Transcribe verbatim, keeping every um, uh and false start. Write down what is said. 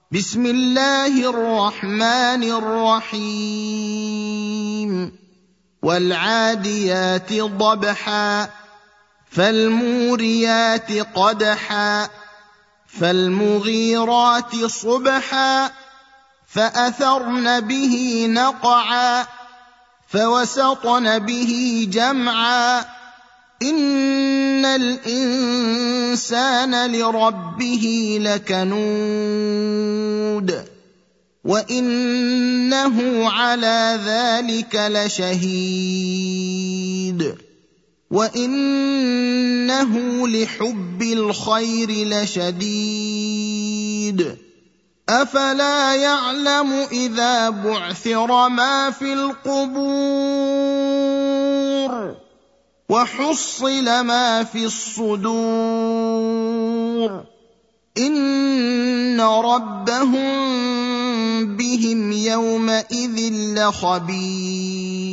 بسم الله الرحمن الرحيم والعاديات ضبحا فالموريات قدحا فالمغيرات صبحا فأثرن به نقعا فوسطن به جمعا إن الإنسان لربه لكنود وإنه على ذلك لشهيد وإنه لحب الخير لشديد أفلا يعلم إذا بعثر ما في القبور وحصل ما في الصدور إن ربهم بهم يومئذ لخبير